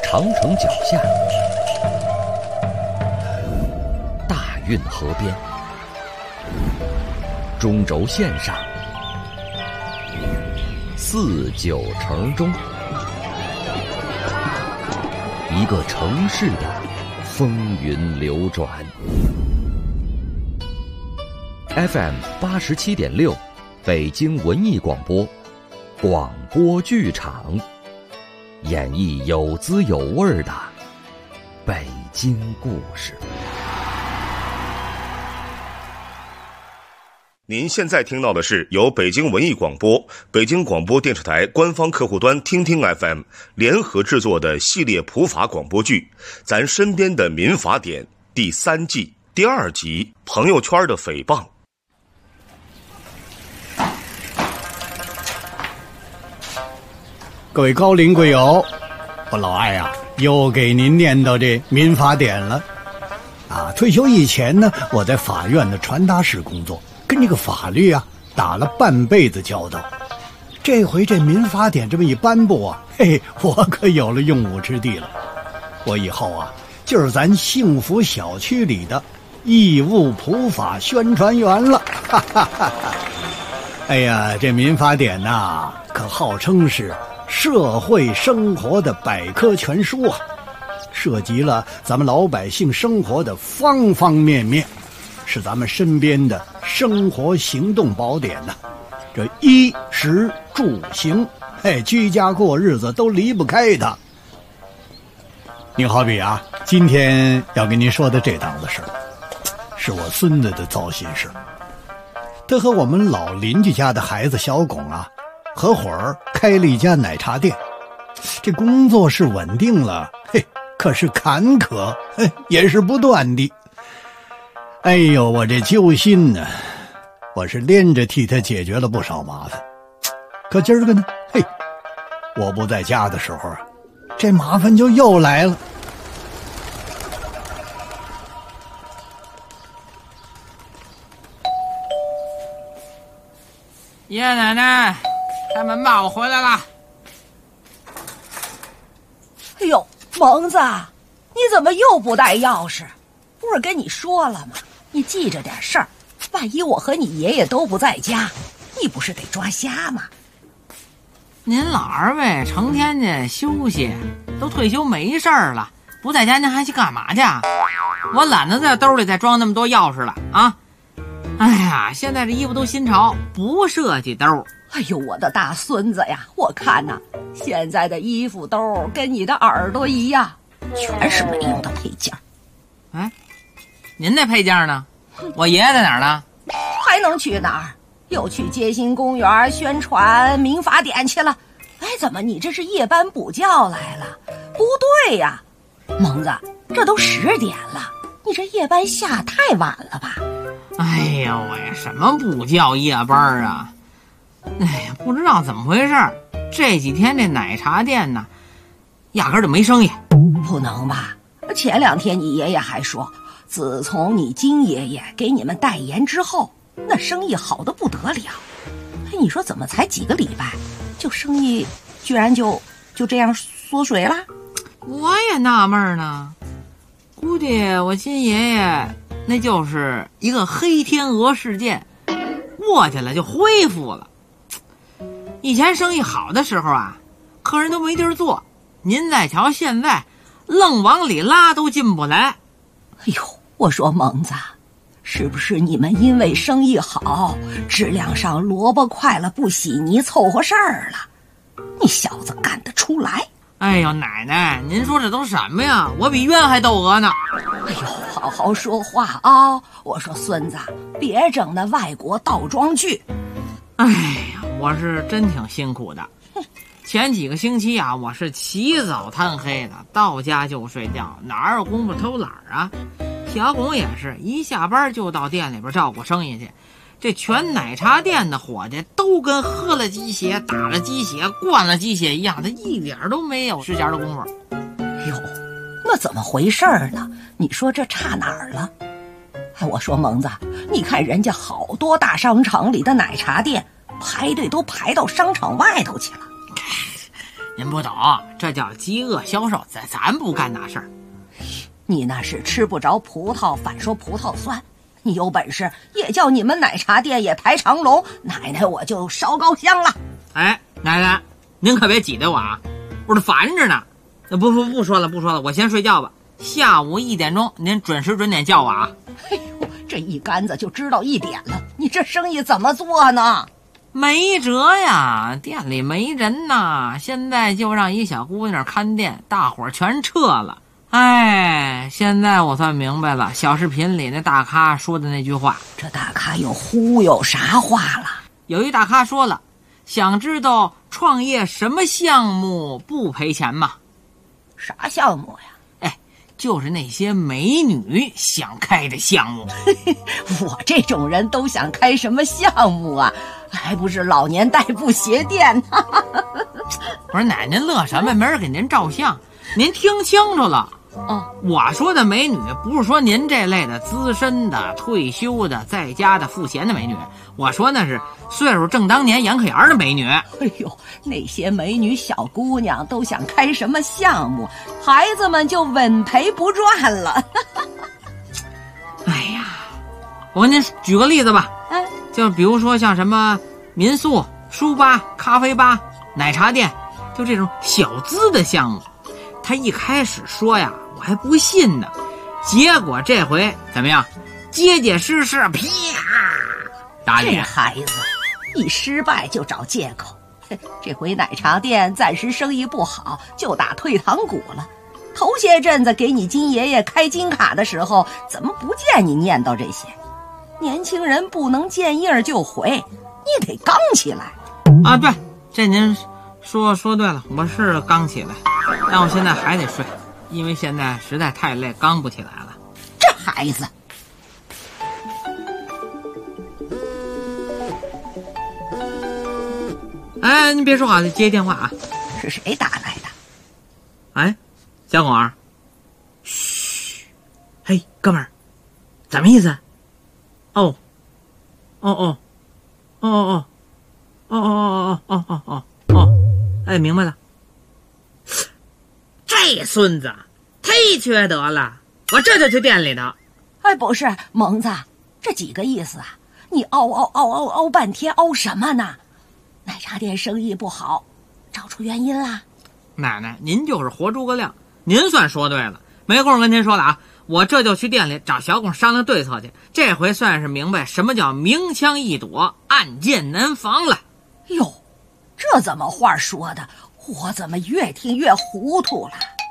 长城脚下，大运河边，中轴线上，四九城中，一个城市的风云流转。FM 87.6，北京文艺广播，广播剧场，演绎有滋有味的北京故事。 您现在听到的是由北京文艺广播、北京广播电视台官方客户端听听 FM 联合制作的系列普法广播剧《咱身边的民法典》第3季第2集《朋友圈的诽谤》。 各位高龄贵友，我老艾啊，又给您念叨这民法典了。退休以前呢，我在法院的传达室工作，跟这个法律啊打了半辈子交道。这回这民法典这么一颁布啊，我可有了用武之地了。我以后啊，就是咱幸福小区里的义务普法宣传员了。哎呀，这民法典呐，可号称是社会生活的百科全书啊，涉及了咱们老百姓生活的方方面面，是咱们身边的生活行动宝典呐。这衣食住行，居家过日子都离不开它。你好比啊，今天要跟您说的这档子事，是我孙子的糟心事。他和我们老邻居家的孩子小巩啊，合伙开了一家奶茶店。这工作是稳定了，可是坎坷也是不断的。哎呦，我这揪心呢，我是连着替他解决了不少麻烦。可今儿个呢，我不在家的时候啊，这麻烦就又来了。 爷爷奶奶，开门吧，我回来了。 哎呦，蒙子，你怎么又不带钥匙？不是跟你说了吗？你记着点事儿，万一我和你爷爷都不在家，你不是得抓瞎吗？ 您老二位成天的休息，都退休没事儿了，不在家您还去干嘛去？我懒得在兜里再装那么多钥匙了啊！哎呀，现在这衣服都新潮，不设计兜。 哎呦，我的大孙子呀，我看呐，现在的衣服兜跟你的耳朵一样，全是没用的配件。 哎，您那配件呢？我爷爷在哪儿呢？ 还能去哪儿？又去街心公园宣传民法典去了。怎么你这是夜班补觉来了？不对呀，蒙子，这都10点了，你这夜班下太晚了吧？ 哎呀喂，什么补觉夜班啊？不知道怎么回事，这几天这奶茶店呢，压根儿就没生意。 不能吧？前2天你爷爷还说，自从你金爷爷给你们代言之后，那生意好得不得了。你说怎么才几个礼拜，就生意居然就这样缩水了？ 我也纳闷呢，估计我金爷爷那就是一个黑天鹅事件，过去了就恢复了。以前生意好的时候啊，客人都没地儿坐，您再瞧现在，愣往里拉都进不来。 哎呦，我说蒙子，是不是你们因为生意好，质量上萝卜快了不洗泥凑合事儿了？你小子干得出来？ 哎呦，奶奶，您说这都什么呀？我比冤还窦娥呢。 哎呦，好好说话啊！我说孙子，别整那外国倒装句。 哎呀，我是真挺辛苦的。前几个星期啊，我是起早贪黑的，到家就睡觉，哪有功夫偷懒啊？小巩也是一下班就到店里边照顾生意去。这全奶茶店的伙计都跟喝了鸡血、打了鸡血、灌了鸡血一样，他一点都没有时间的功夫。 哟，那怎么回事呢？你说这差哪儿了？我说蒙子，你看人家好多大商场里的奶茶店排队都排到商场外头去了。 您不懂，这叫饥饿销售，咱不干那事儿。 你那是吃不着葡萄反说葡萄酸，你有本事也叫你们奶茶店也排长龙，奶奶我就烧高香了。 哎，奶奶，您可别挤兑我啊，我这烦着呢。不说了，我先睡觉吧。下午1点钟您准时准点叫我啊。 哎呦，这一竿子就知道1点了，你这生意怎么做呢？ 没辙呀，店里没人呐，现在就让一小姑娘看店，大伙儿全撤了。哎，现在我算明白了小视频里那大咖说的那句话。 这大咖又忽悠啥话了？ 有一大咖说了，想知道创业什么项目不赔钱吗？ 啥项目呀？ 就是那些美女想开的项目。 我这种人都想开什么项目啊？还不是老年代步鞋店呢。 我说奶奶乐什么？没人给您照相，您听清楚了。我说的美女不是说您这类的资深的、退休的、在家的赋闲的美女，我说那是岁数正当年、眼可眼的美女。 哎呦，那些美女小姑娘都想开什么项目，孩子们就稳赔不赚了。 哎呀，我给您举个例子吧，就比如说像什么民宿、书吧、咖啡吧、奶茶店，就这种小资的项目。他一开始说呀，我还不信呢，结果这回怎么样？结结实实，啪！打脸。 这孩子一失败就找借口。这回奶茶店暂时生意不好，就打退堂鼓了。头些阵子给你金爷爷开金卡的时候，怎么不见你念叨这些？年轻人不能见印就回，你得刚起来啊！对，这您说对了，我是刚起来，但我现在还得睡，因为现在实在太累，刚不起来了。 这孩子。 哎，您别说话，接电话啊。 是谁打来的？ 哎，小广儿。嘘，嘿，哥们儿，怎么意思？哦，哎，明白了。这孙子忒缺德了，我这就去店里头。 哎，不是蒙子，这几个意思啊？你凹半天，凹什么呢？奶茶店生意不好，找出原因啦？ 奶奶，您就是活诸葛亮，您算说对了。没空跟您说了啊，我这就去店里找小巩商量对策去。这回算是明白什么叫明枪易躲，暗箭难防了。 哟，这怎么话说的？我怎么越听越糊涂了？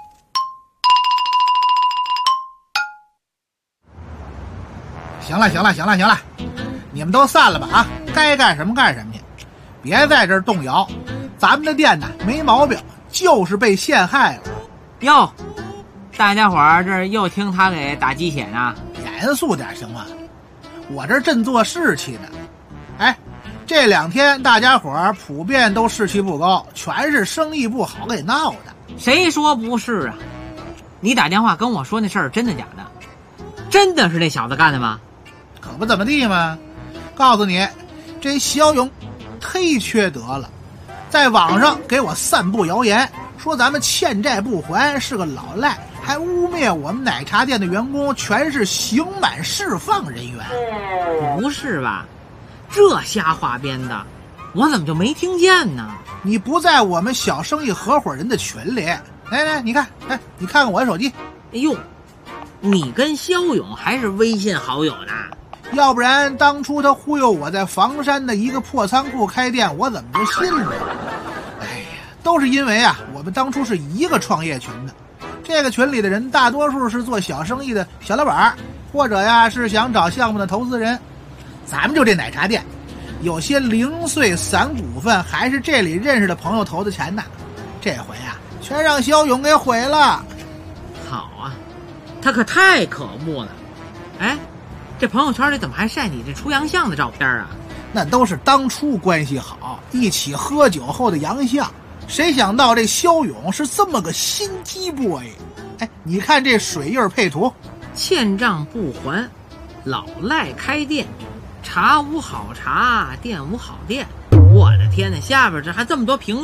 行了，你们都散了吧啊！该干什么干什么去，别在这儿动摇。咱们的店呢没毛病，就是被陷害了。 哟，大家伙儿这又听他给打鸡血呢？ 严肃点行吗？我这振作士气呢。哎，这2天大家伙儿普遍都士气不高，全是生意不好给闹的。 谁说不是啊？你打电话跟我说那事儿真的假的？真的是那小子干的吗？ 可不怎么地嘛。告诉你，这肖勇忒缺德了，在网上给我散布谣言，说咱们欠债不还，是个老赖，还污蔑我们奶茶店的员工全是刑满释放人员。 不是吧？这瞎话编的，我怎么就没听见呢？ 你不在我们小生意合伙人的群里。来，你看，你看看我的手机。 哎呦，你跟肖勇还是微信好友呢？ 要不然当初他忽悠我在房山的一个破仓库开店，我怎么就信了？哎呀，都是因为啊，我们当初是一个创业群的，这个群里的人大多数是做小生意的小老板，或者呀是想找项目的投资人。咱们就这奶茶店，有些零碎散股份还是这里认识的朋友投的钱呢。这回啊，全让肖勇给毁了。 好啊，他可太可恶了。哎，这朋友圈里怎么还晒你这出洋相的照片啊？ 那都是当初关系好，一起喝酒后的洋相。谁想到这肖勇是这么个心机 boy。哎，你看这水印配图， 欠账不还，老赖开店，茶无好茶，店无好店。我的天哪，下边这还这么多评论，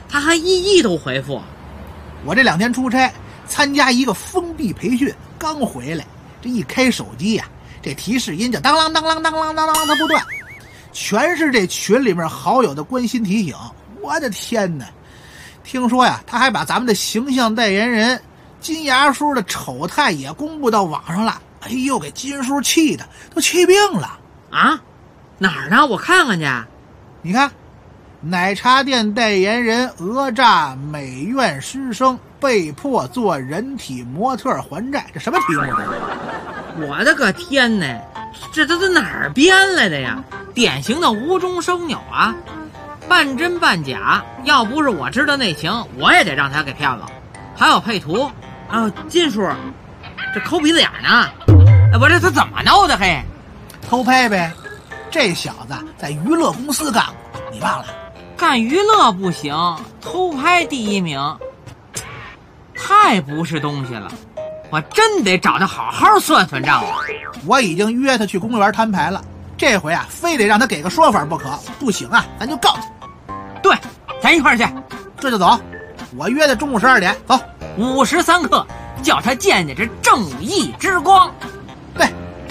他还一都回复。 我这2天出差，参加一个封闭培训，刚回来，这一开手机呀，这提示音就当啷当啷当啷当啷的不断，全是这群里面好友的关心提醒。我的天哪！听说呀，他还把咱们的形象代言人金牙叔的丑态也公布到网上了。哎呦，给金叔气的都气病了啊！哪儿呢？我看看去。 你看，奶茶店代言人讹诈美院师生，被迫做人体模特还债，这什么题目？ 我的个天哪！这都哪儿编来的呀？典型的无中生有啊！半真半假，要不是我知道内情，我也得让他给骗了。还有配图，金叔，这抠鼻子眼呢？不是他怎么弄的？嘿， 偷拍呗。这小子在娱乐公司干过，你忘了？ 干娱乐不行，偷拍第1名，太不是东西了。我真得找他好好算算账了。 我已经约他去公园摊牌了，这回啊，非得让他给个说法不可。不行啊，咱就告他。 对，咱一块儿去。 这就走。我约的中午12点，走。 53克，叫他见见这正义之光。 对。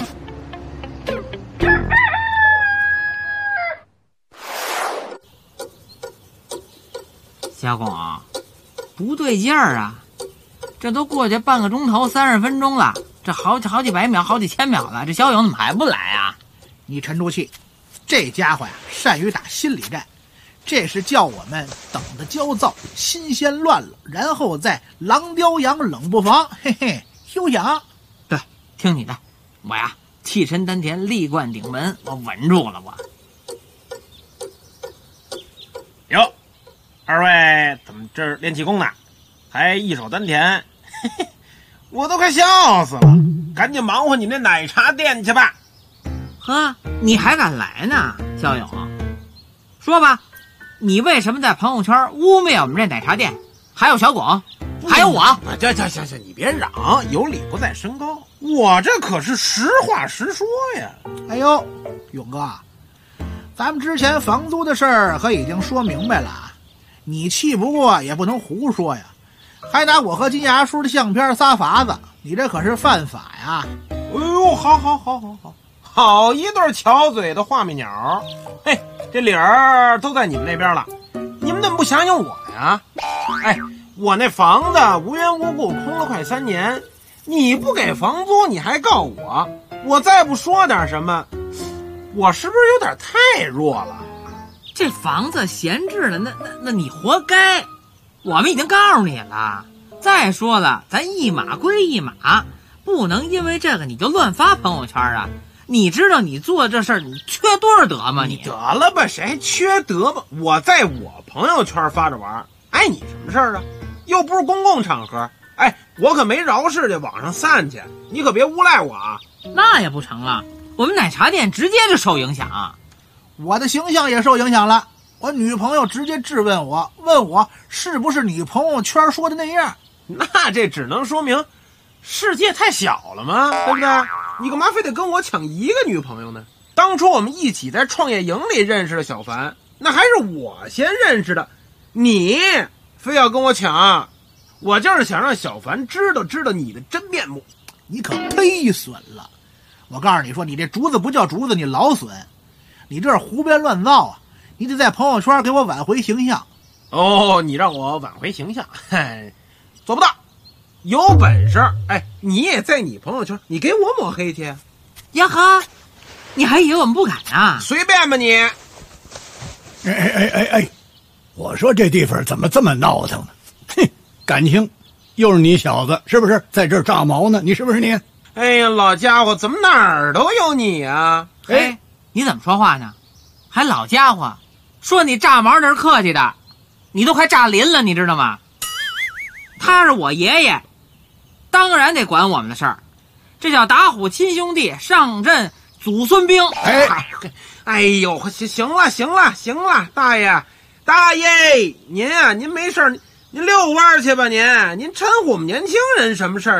小巩，不对劲儿啊！这都过去半个钟头30分钟了，这好几百秒、好几千秒了，这小勇怎么还不来啊？ 你沉住气，这家伙呀，善于打心理战，这是叫我们等得焦躁，心先乱了，然后再狼叼羊，冷不防，嘿嘿，休想！ 对，听你的，我呀，气沉丹田，力贯顶门，我稳住了我。 哟，二位怎么这儿练气功呢？还一手丹田，嘿嘿，我都快笑死了！赶紧忙活你们那奶茶店去吧。 呵，你还敢来呢，肖勇？说吧，你为什么在朋友圈污蔑我们这奶茶店？还有小巩，还有我。 行，你别嚷，有理不在身高。我这可是实话实说呀。 哎呦，勇哥，咱们之前房租的事儿可已经说明白了，你气不过也不能胡说呀，还拿我和金牙叔的相片撒法子，你这可是犯法呀！ 哎呦，好一对巧嘴的画眉鸟，嘿，这理儿都在你们那边了，你们怎么不想想我呀？哎，我那房子无缘无故空了快3年，你不给房租你还告我，我再不说点什么，我是不是有点太弱了？ 这房子闲置了，那你活该。我们已经告诉你了。再说了，咱一码归一码，不能因为这个你就乱发朋友圈啊！你知道你做这事儿你缺多少德吗？你得了吧，谁还缺德吧？我在我朋友圈发着玩，碍你什么事儿啊？又不是公共场合。哎，我可没饶市去网上散去，你可别诬赖我啊！ 那也不成啊，我们奶茶店直接就受影响。 我的形象也受影响了，我女朋友直接质问我，问我是不是你朋友圈说的那样。 那这只能说明世界太小了嘛，对不对？你干嘛非得跟我抢一个女朋友呢？当初我们一起在创业营里认识的小凡，那还是我先认识的，你非要跟我抢，我就是想让小凡知道你的真面目。 你可忒损了！我告诉你说，你这竹子不叫竹子，你老损，你这是胡编乱造啊！你得在朋友圈给我挽回形象。 哦，你让我挽回形象，嘿，做不到。有本事，哎，你也在你朋友圈，你给我抹黑去。 呀哈，你还以为我们不敢啊？ 随便吧你。 哎，我说这地方怎么这么闹腾呢？哼，感情又是你小子是不是在这儿炸毛呢？你是不是你？ 哎呀，老家伙，怎么哪儿都有你啊？ 哎，你怎么说话呢？还老家伙，说你炸毛那是客气的，你都快炸淋了，你知道吗？他是我爷爷，当然得管我们的事儿，这叫打虎亲兄弟，上阵祖孙兵。 哎呦，行了，大爷，您啊，您没事您遛弯去吧您抻我们年轻人什么事儿啊？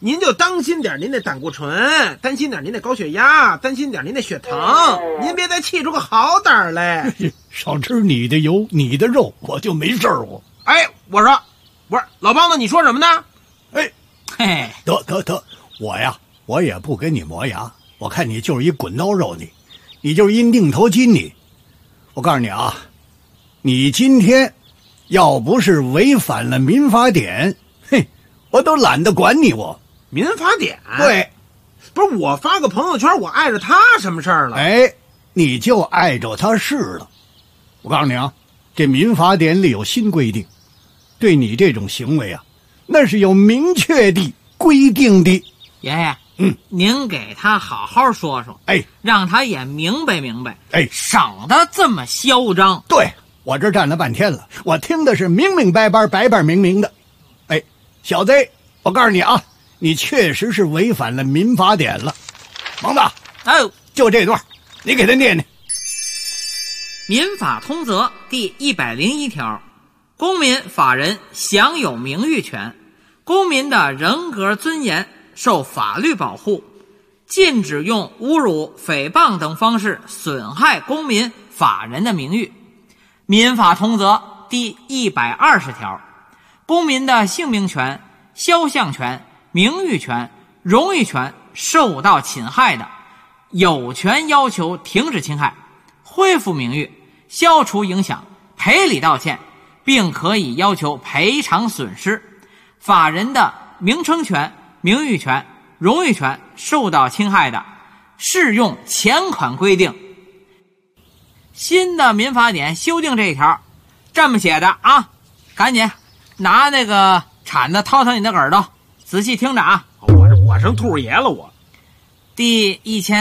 您就当心点您的胆固醇，担心点您的高血压，担心点您的血糖，您别再气出个好胆来。 少吃你的油你的肉，我就没事儿。 哎，我说，不是老梆子，你说什么呢？ 哎， 嘿， 得，我也不跟你磨牙，我看你就是一滚刀肉，你就是一拧头筋你。我告诉你啊，你今天要不是违反了民法典，嘿，我都懒得管你。我民法典？ 对， 不是我发个朋友圈，我碍着他什么事儿了？ 哎，你就碍着他是了。我告诉你啊，这民法典里有新规定，对你这种行为啊，那是有明确的规定的。 爷爷，您给他好好说说， 哎， 让他也明白， 哎， 省得这么嚣张。 对，我这站了半天了，我听的是明明白白，白白明明的。哎，小子，我告诉你啊，你确实是违反了民法典了。蒙子，就这段，你给他念念。 民法通则第101条，公民法人享有名誉权，公民的人格尊严受法律保护，禁止用侮辱、诽谤等方式损害公民法人的名誉。民法通则第120条，公民的姓名权、肖像权、名誉权、荣誉权受到侵害的，有权要求停止侵害，恢复名誉，消除影响，赔礼道歉，并可以要求赔偿损失。法人的名称权、名誉权、荣誉权受到侵害的，适用前款规定。新的民法典修订这一条这么写的啊，赶紧拿那个铲子掏掏你的耳朵，仔细听着啊。 我成兔爷了我。 第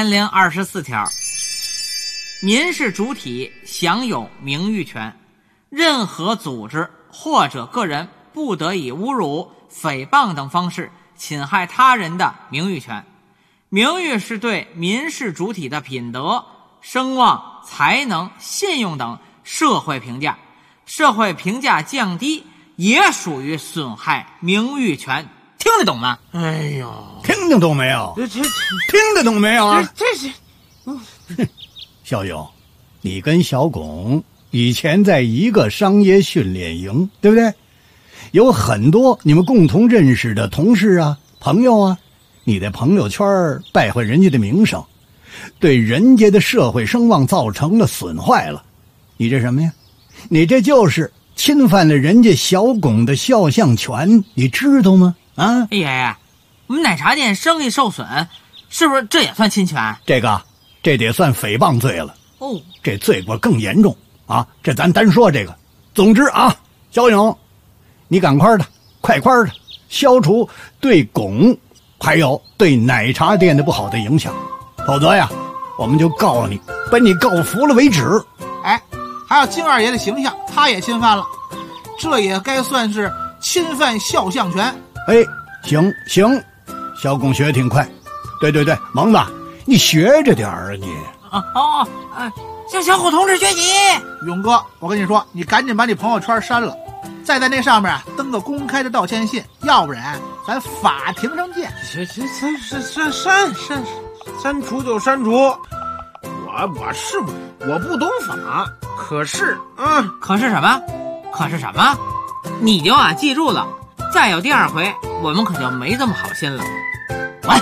1024条，民事主体享有名誉权，任何组织或者个人不得以侮辱、诽谤等方式侵害他人的名誉权。名誉是对民事主体的品德、声望、才能、信用等社会评价，社会评价降低也属于损害名誉权。听得懂吗？ 哎呦， 听得懂没有？听得懂没有啊？ 这是小勇，你跟小巩以前在一个商业训练营，对不对？有很多你们共同认识的同事啊、朋友啊，你在朋友圈败坏人家的名声，对人家的社会声望造成了损坏了。你这什么呀？你这就是侵犯了人家小巩的肖像权，你知道吗？啊， 爷爷，我们奶茶店生意受损，是不是这也算侵权？ 这得算诽谤罪了。 哦， 这罪过更严重啊！这咱单说这个。总之啊，小勇，你赶快的消除对巩还有对奶茶店的不好的影响，否则呀，我们就告你，把你告服了为止。 哎，还有金二爷的形象，他也侵犯了，这也该算是侵犯肖像权。 哎，行，小巩学挺快。对，蒙子，你学着点儿啊你。 向小虎同志学习。 勇哥，我跟你说，你赶紧把你朋友圈删了，再在那上面登个公开的道歉信，要不然咱法庭上见。 删除就删除。我不懂法，可是什么？你就记住了，再有第二回，我们可就没这么好心了。完。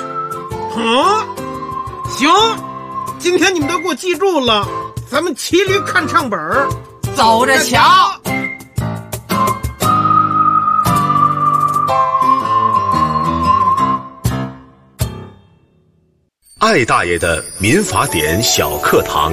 行，今天你们都给我记住了，咱们骑驴看唱本， 走着瞧。 艾大爷的民法典小课堂。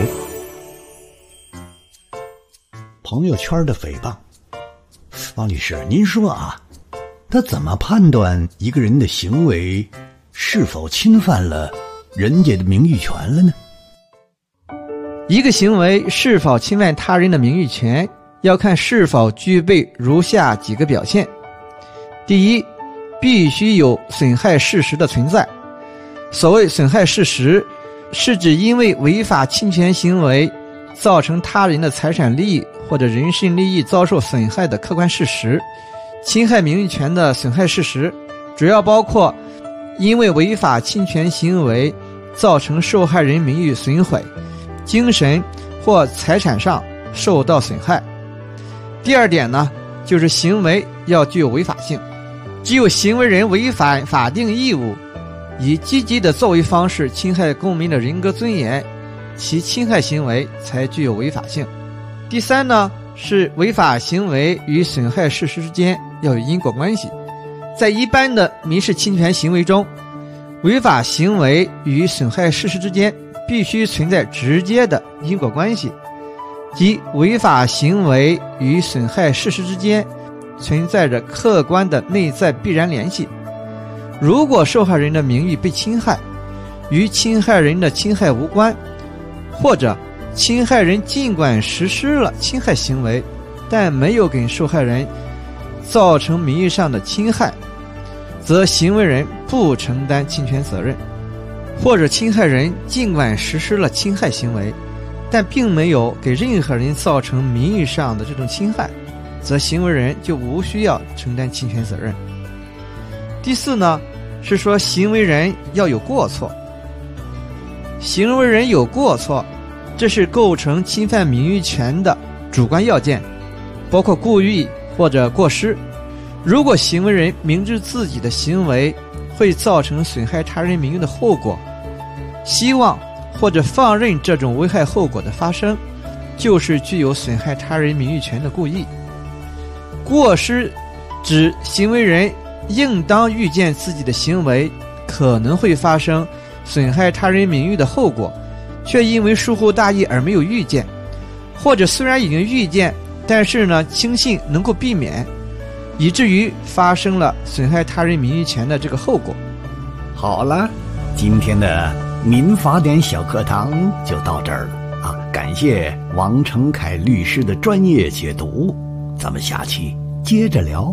朋友圈的诽谤，王律师，您说啊，他怎么判断一个人的行为是否侵犯了人家的名誉权了呢？ 一个行为是否侵犯他人的名誉权，要看是否具备如下几个表现。第一，必须有损害事实的存在。所谓损害事实，是指因为违法侵权行为造成他人的财产利益或者人身利益遭受损害的客观事实。侵害名誉权的损害事实主要包括因为违法侵权行为造成受害人名誉损毁，精神或财产上受到损害。第二点呢，就是行为要具有违法性，只有行为人违反法定义务，以积极的作为方式侵害公民的人格尊严，其侵害行为才具有违法性。第三呢，是违法行为与损害事实之间要有因果关系。在一般的民事侵权行为中，违法行为与损害事实之间必须存在直接的因果关系，即违法行为与损害事实之间存在着客观的内在必然联系。如果受害人的名誉被侵害，与侵害人的侵害无关，或者侵害人尽管实施了侵害行为，但没有给受害人造成名誉上的侵害，则行为人不承担侵权责任。或者侵害人尽管实施了侵害行为，但并没有给任何人造成名誉上的这种侵害，则行为人就无需要承担侵权责任。第四呢，是说行为人要有过错。行为人有过错，这是构成侵犯名誉权的主观要件，包括故意或者过失。如果行为人明知自己的行为会造成损害他人名誉的后果，希望或者放任这种危害后果的发生，就是具有损害他人名誉权的故意。过失指行为人应当预见自己的行为可能会发生损害他人名誉的后果，却因为疏忽大意而没有预见，或者虽然已经预见，但是呢轻信能够避免，以至于发生了损害他人名誉权的这个后果。 好了，今天的民法典小课堂就到这儿了啊！感谢王成凯律师的专业解读，咱们下期接着聊。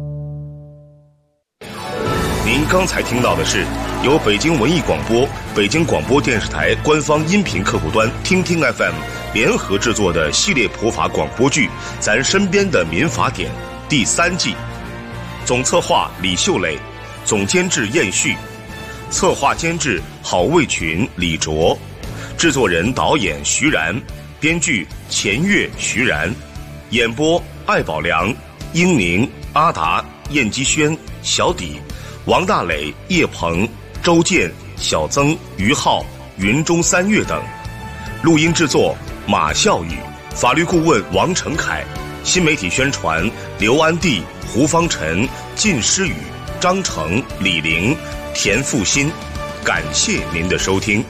您刚才听到的是由北京文艺广播、北京广播电视台官方音频客户端听听 FM 联合制作的系列普法广播剧《咱身边的民法典》第3季，总策划李秀磊，总监制燕旭，策划监制郝卫群、李卓，制作人导演徐然，编剧钱月、徐然，演播艾宝良、英宁、阿达、燕基轩、小底、王大磊、叶鹏、周健、小曾、于浩、云中三月等，录音制作马孝宇，法律顾问王成凯，新媒体宣传刘安娣、胡方晨、靳诗雨、张成、李玲、田复新。感谢您的收听。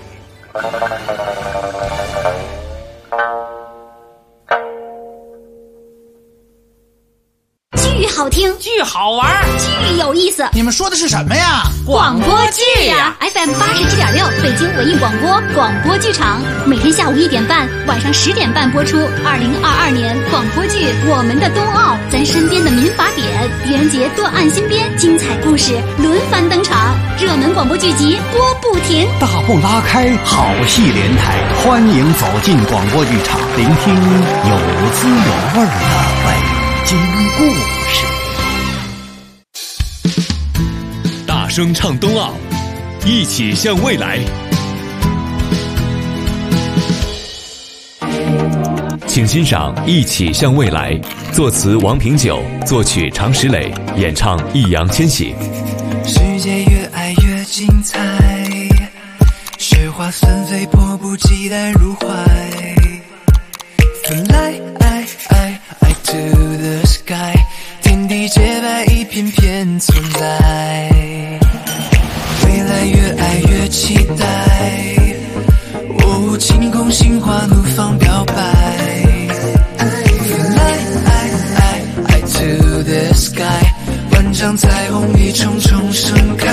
剧好听， 剧好玩， 剧有意思。 你们说的是什么呀？ 广播剧呀 ！FM 87.6，北京文艺广播广播剧场，每天下午1点半，晚上10点半播出。2022年广播剧《我们的冬奥》，咱身边的民法典，狄仁杰断案新编，精彩故事轮番登场，热门广播剧集播不停。 大步拉开，好戏连台，欢迎走进广播剧场，聆听有滋有味的北京故事。 大声唱冬奥，一起向未来。请欣赏《一起向未来》，作词王平久，作曲常石磊，演唱易烊千玺。 世界越爱越精彩，雪花纷飞，迫不及待入怀。Fly to the sky， 天地洁白，一片片存在。未来越爱越期待，哦，晴空心花怒放表白。Fly to the sky， 万丈彩虹一重重盛开。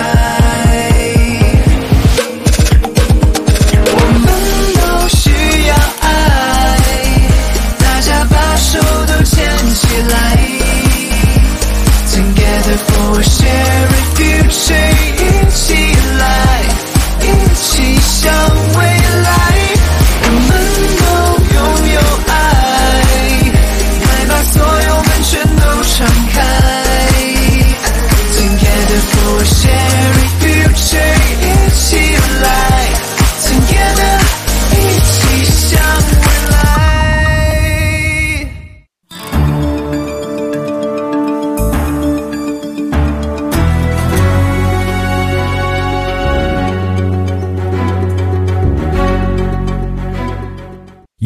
我们都需要爱，大家把手都牵起来。Together for a shared future， 一起来，一起向未来。我们都拥有爱，快把所有门全都敞开。Together for a shared future，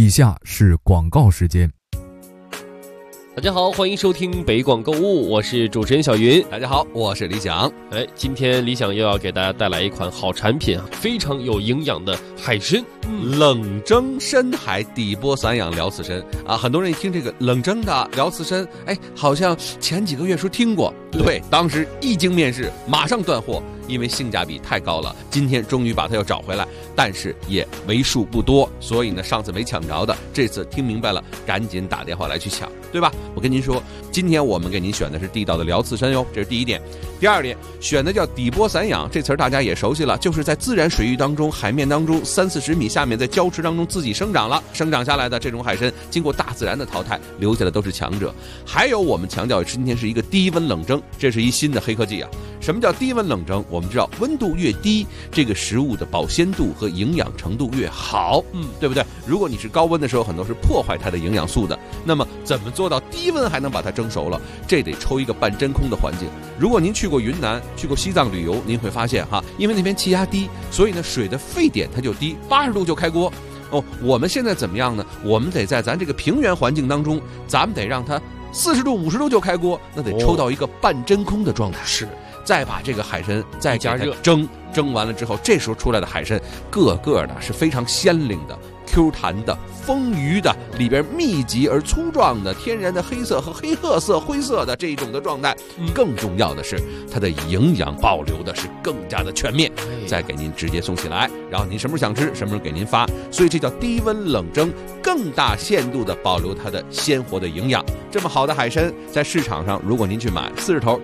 以下是广告时间。 大家好，欢迎收听北广购物，我是主持人小云。 大家好，我是李想。 今天李想又要给大家带来一款好产品啊，非常有营养的海参， 冷蒸深海底波散养辽刺参啊。很多人一听这个冷蒸的辽刺参，好像前几个月说听过，对，当时一经面世，马上断货，因为性价比太高了。今天终于把它又找回来，但是也为数不多，所以呢，上次没抢着的，这次听明白了，赶紧打电话来去抢，对吧？我跟您说，今天我们给您选的是地道的辽刺参哟，这是第一点。第二点，选的叫底波散养，这词儿大家也熟悉了，就是在自然水域当中、海面当中30-40米下面，在礁池当中自己生长下来的这种海参，经过大自然的淘汰，留下的都是强者。还有我们强调今天是一个低温冷蒸，这是一新的黑科技啊。什么叫低温冷蒸？我们知道温度越低，这个食物的保鲜度和营养程度越好，对不对？如果你是高温的时候，很多是破坏它的营养素的。那么怎么做到低温还能把它蒸熟了？这得抽一个半真空的环境。如果您去过云南、去过西藏旅游，您会发现因为那边气压低，所以呢水的沸点它就低，80度就开锅。我们现在怎么样呢？我们得在咱这个平原环境当中，咱们得让它40度、50度就开锅，那得抽到一个半真空的状态。是。再把这个海参再加热蒸完了之后，这时候出来的海参个个的是非常鲜灵的、Q 弹的、丰腴的，里边密集而粗壮的天然的黑色和黑褐色、灰色的这一种的状态。更重要的是，它的营养保留的是更加的全面，再给您直接送起来，然后您什么时候想吃，什么时候给您发。所以这叫低温冷蒸，更大限度的保留它的鲜活的营养。这么好的海参，在市场上如果您去买40头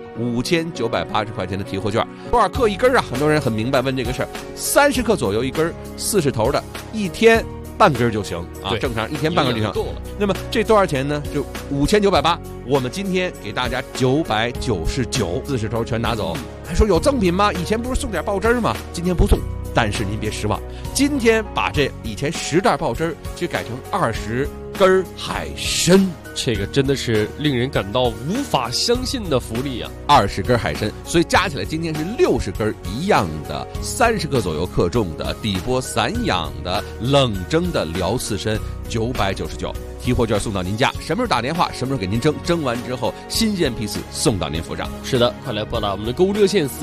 ，5980块钱的提货券，多少克一根啊？很多人很明白问这个事儿，30克左右一根，40头的，一天半根就行啊，正常一天半根就行。那么这多少钱呢？就5980，我们今天给大家999，40头全拿走。还说有赠品吗？以前不是送点爆汁吗？今天不送，但是您别失望，今天把这以前10袋爆汁去改成20根海参， 这个真的是令人感到无法相信的福利啊 ！20根海参，所以加起来今天是60根一样的30克左右克重的底波散养的冷蒸的辽刺参，999。提货券送到您家，什么时候打电话，什么时候给您蒸完之后，新鲜批次送到您府上。 是的，快来拨打我们的购物热线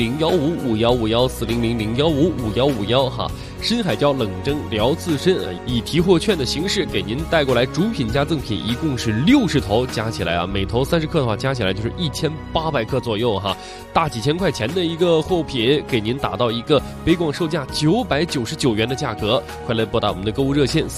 400-015-5151，400-015-5151哈。深海椒冷蒸辽刺参以提货券的形式给您带过来，主品加赠品一共是60头，加起来啊，每头30克的话，加起来就是1800克左右哈，大几千块钱的一个货品，给您打到一个北广售价999元的价格。快来拨打我们的购物热线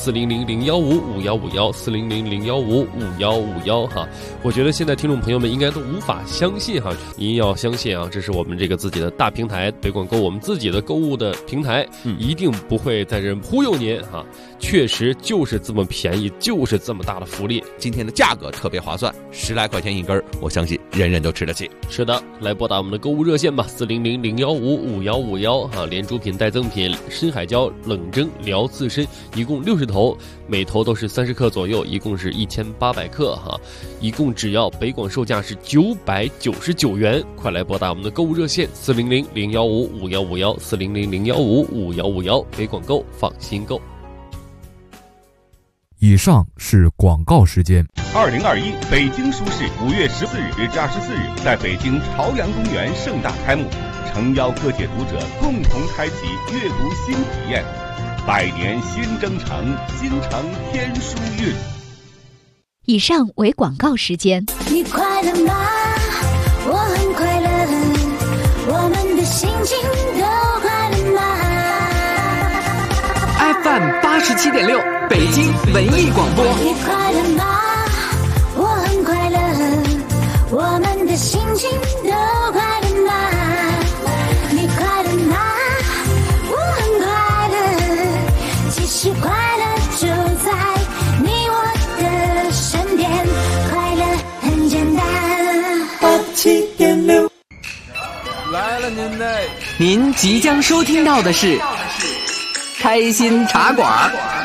400-015-5151，400-015-5151哈。我觉得现在听众朋友们应该都无法相信哈，您要相信啊，这是我们这个自己的大平台北广购，我们自己的购物的平台，一定不会在这忽悠您哈，确实就是这么便宜，就是这么大的福利。 今天的价格特别划算，10来块钱一根，我相信人人都吃得起。 是的，来拨打我们的购物热线吧，400-015-5151哈，连主品带赠品，深海椒冷蒸辽刺参一共60头，每头都是30克左右，一共是1800克哈，一共只要北广售价是999元。快来拨打我们的购物热线400-015-5151，400-015-5151，北广购放心购。 以上是广告时间。 2021北京书市5月14日至24日在北京朝阳公园盛大开幕，诚邀各界读者共同开启阅读新体验。百年新征程，京城天书韵。 以上为广告时间。 你快乐吗？我很快乐，我们的心情都快乐吗？ FM 87.6北京文艺广播。 你快乐吗？我很快乐，我们的心情都快乐吗？你快乐吗？我很快乐，其实快乐就在你我的身边，快乐很简单。87.6 来了您即将收听到的是开心茶馆。